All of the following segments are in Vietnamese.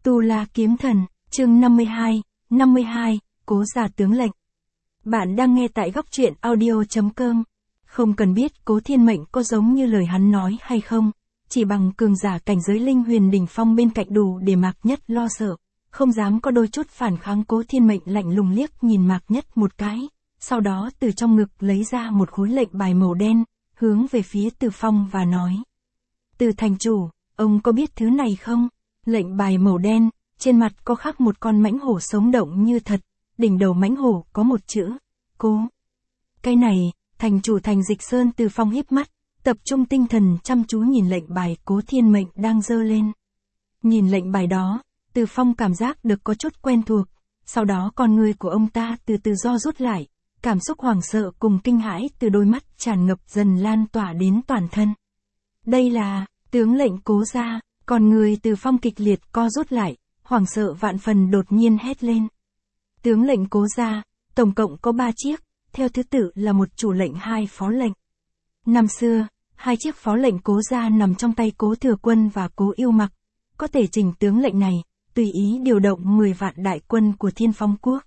Tu La Kiếm Thần, chương 52, Cố Gia tướng lệnh. Bạn đang nghe tại góc truyện audio.com. Không cần biết Cố Thiên Mệnh có giống như lời hắn nói hay không, chỉ bằng cường giả cảnh giới linh huyền đỉnh phong bên cạnh đủ để Mạc Nhất lo sợ, không dám có đôi chút phản kháng. Cố Thiên Mệnh lạnh lùng liếc nhìn Mạc Nhất một cái, sau đó từ trong ngực lấy ra một khối lệnh bài màu đen, hướng về phía Từ Phong và nói: Từ thành chủ, ông có biết thứ này không? Lệnh bài màu đen, trên mặt có khắc một con mãnh hổ sống động như thật, đỉnh đầu mãnh hổ có một chữ: Cố. Cái này, thành chủ Thành Dịch Sơn. Từ Phong híp mắt, tập trung tinh thần chăm chú nhìn lệnh bài Cố Thiên Mệnh đang giơ lên. Nhìn lệnh bài đó, Từ Phong cảm giác được có chút quen thuộc, sau đó con người của ông ta từ từ ro rút lại, cảm xúc hoảng sợ cùng kinh hãi từ đôi mắt tràn ngập dần lan tỏa đến toàn thân. Đây là tướng lệnh Cố gia. Còn người Từ Phong kịch liệt co rút lại, hoảng sợ vạn phần đột nhiên hét lên. Tướng lệnh Cố gia, tổng cộng có 3 chiếc, theo thứ tự là một chủ lệnh 2 phó lệnh. Năm xưa, 2 chiếc phó lệnh Cố gia nằm trong tay Cố Thừa Quân và Cố Yêu Mặc, có thể trình tướng lệnh này, tùy ý điều động 10 vạn đại quân của Thiên Phong Quốc.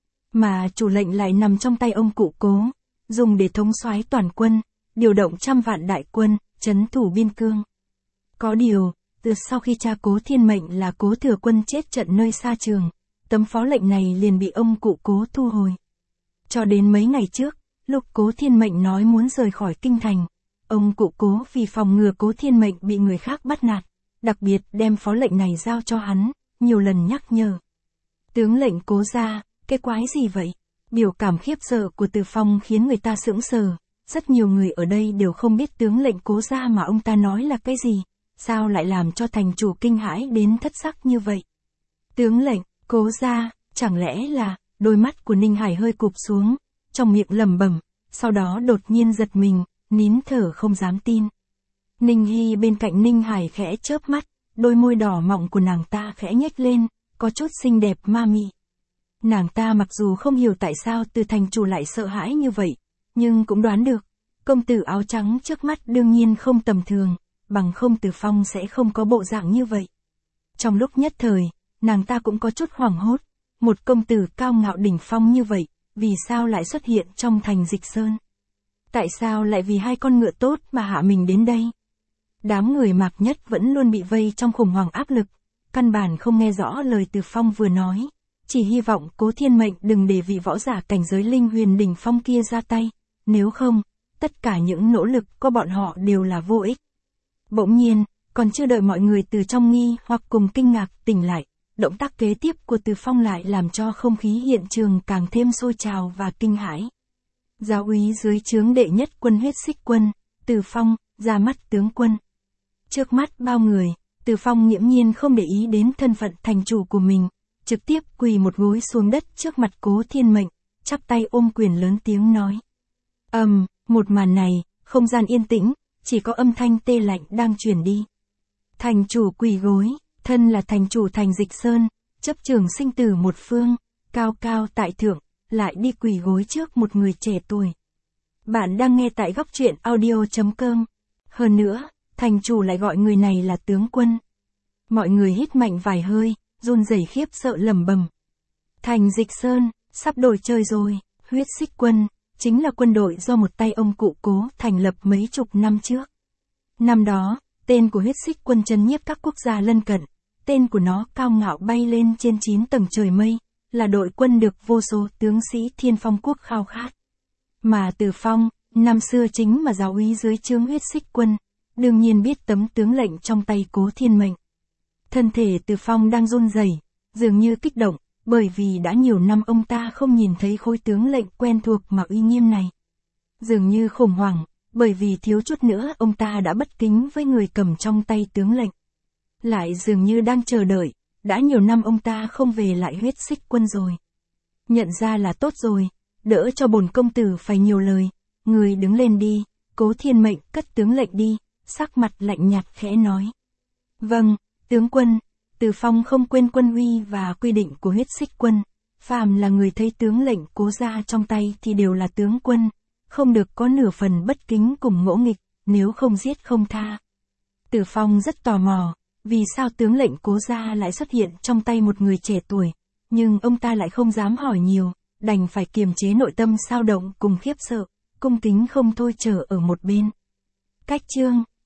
Mà chủ lệnh lại nằm trong tay ông cụ Cố, dùng để thống soái toàn quân, điều động trăm vạn đại quân, trấn thủ biên cương. Có điều, từ sau khi cha Cố Thiên Mệnh là Cố Thừa Quân chết trận nơi xa trường, tấm phó lệnh này liền bị ông cụ Cố thu hồi. Cho đến mấy ngày trước, lúc Cố Thiên Mệnh nói muốn rời khỏi kinh thành, ông cụ Cố vì phòng ngừa Cố Thiên Mệnh bị người khác bắt nạt, đặc biệt đem phó lệnh này giao cho hắn, nhiều lần nhắc nhở. Tướng lệnh Cố gia, cái quái gì vậy? Biểu cảm khiếp sợ của Từ Phong khiến người ta sững sờ, rất nhiều người ở đây đều không biết tướng lệnh Cố gia mà ông ta nói là cái gì. Sao lại làm cho thành chủ kinh hãi đến thất sắc như vậy? Tướng lệnh Cố gia, chẳng lẽ là... Đôi mắt của Ninh Hải hơi cụp xuống, trong miệng lẩm bẩm, sau đó đột nhiên giật mình, nín thở không dám tin. Ninh Hy bên cạnh Ninh Hải khẽ chớp mắt, đôi môi đỏ mọng của nàng ta khẽ nhếch lên, có chút xinh đẹp ma mị. Nàng ta mặc dù không hiểu tại sao Từ thành chủ lại sợ hãi như vậy, nhưng cũng đoán được, công tử áo trắng trước mắt đương nhiên không tầm thường, bằng không Từ Phong sẽ không có bộ dạng như vậy. Trong lúc nhất thời, nàng ta cũng có chút hoảng hốt, một công tử cao ngạo đỉnh phong như vậy, vì sao lại xuất hiện trong Thành Dịch Sơn? Tại sao lại vì 2 con ngựa tốt mà hạ mình đến đây? Đám người Mạc Nhất vẫn luôn bị vây trong khủng hoảng áp lực, căn bản không nghe rõ lời Từ Phong vừa nói, chỉ hy vọng Cố Thiên Mệnh đừng để vị võ giả cảnh giới linh huyền đỉnh phong kia ra tay, nếu không, tất cả những nỗ lực của bọn họ đều là vô ích. Bỗng nhiên, còn chưa đợi mọi người từ trong nghi hoặc cùng kinh ngạc tỉnh lại, động tác kế tiếp của Từ Phong lại làm cho không khí hiện trường càng thêm sôi trào và kinh hãi. Giáo úy dưới trướng đệ nhất quân Huyết Xích Quân, Từ Phong, ra mắt tướng quân. Trước mắt bao người, Từ Phong nghiễm nhiên không để ý đến thân phận thành chủ của mình, trực tiếp quỳ một gối xuống đất trước mặt Cố Thiên Mệnh, chắp tay ôm quyền lớn tiếng nói. Một màn này, không gian yên tĩnh, chỉ có âm thanh tê lạnh đang truyền đi. Thành chủ quỳ gối. Thân là thành chủ Thành Dịch Sơn, chấp trường sinh tử một phương, cao cao tại thượng, lại đi quỳ gối trước một người trẻ tuổi. Bạn đang nghe tại góc truyện audio.com. Hơn nữa, thành chủ lại gọi người này là tướng quân. Mọi người hít mạnh vài hơi, run rẩy khiếp sợ lẩm bẩm. Thành Dịch Sơn, sắp đổi chơi rồi. Huyết Xích Quân, chính là quân đội do một tay ông cụ Cố thành lập mấy chục năm trước. Năm đó, tên của Huyết Xích Quân trấn nhiếp các quốc gia lân cận. Tên của nó cao ngạo bay lên trên 9 tầng trời mây, là đội quân được vô số tướng sĩ Thiên Phong Quốc khao khát. Mà Từ Phong, năm xưa chính mà giáo úy dưới trướng Huyết Xích Quân, đương nhiên biết tấm tướng lệnh trong tay Cố Thiên Mệnh. Thân thể Từ Phong đang run rẩy, dường như kích động, bởi vì đã nhiều năm ông ta không nhìn thấy khối tướng lệnh quen thuộc mà uy nghiêm này. Dường như khủng hoảng, bởi vì thiếu chút nữa ông ta đã bất kính với người cầm trong tay tướng lệnh. Lại dường như đang chờ đợi, đã nhiều năm ông ta không về lại Huyết Xích Quân rồi. Nhận ra là tốt rồi, đỡ cho bổn công tử phải nhiều lời, người đứng lên đi. Cố Thiên Mệnh cất tướng lệnh đi, sắc mặt lạnh nhạt khẽ nói. Vâng, tướng quân. Từ Phong không quên quân uy và quy định của Huyết Xích Quân, phàm là người thấy tướng lệnh Cố gia trong tay thì đều là tướng quân, không được có nửa phần bất kính cùng ngỗ nghịch, nếu không giết không tha. Từ Phong rất tò mò, Vì sao tướng lệnh Cố gia lại xuất hiện trong tay một người trẻ tuổi, nhưng ông ta lại không dám hỏi nhiều, đành phải kiềm chế nội tâm xao động cùng khiếp sợ, cung kính không thôi chờ ở một bên. Cách chương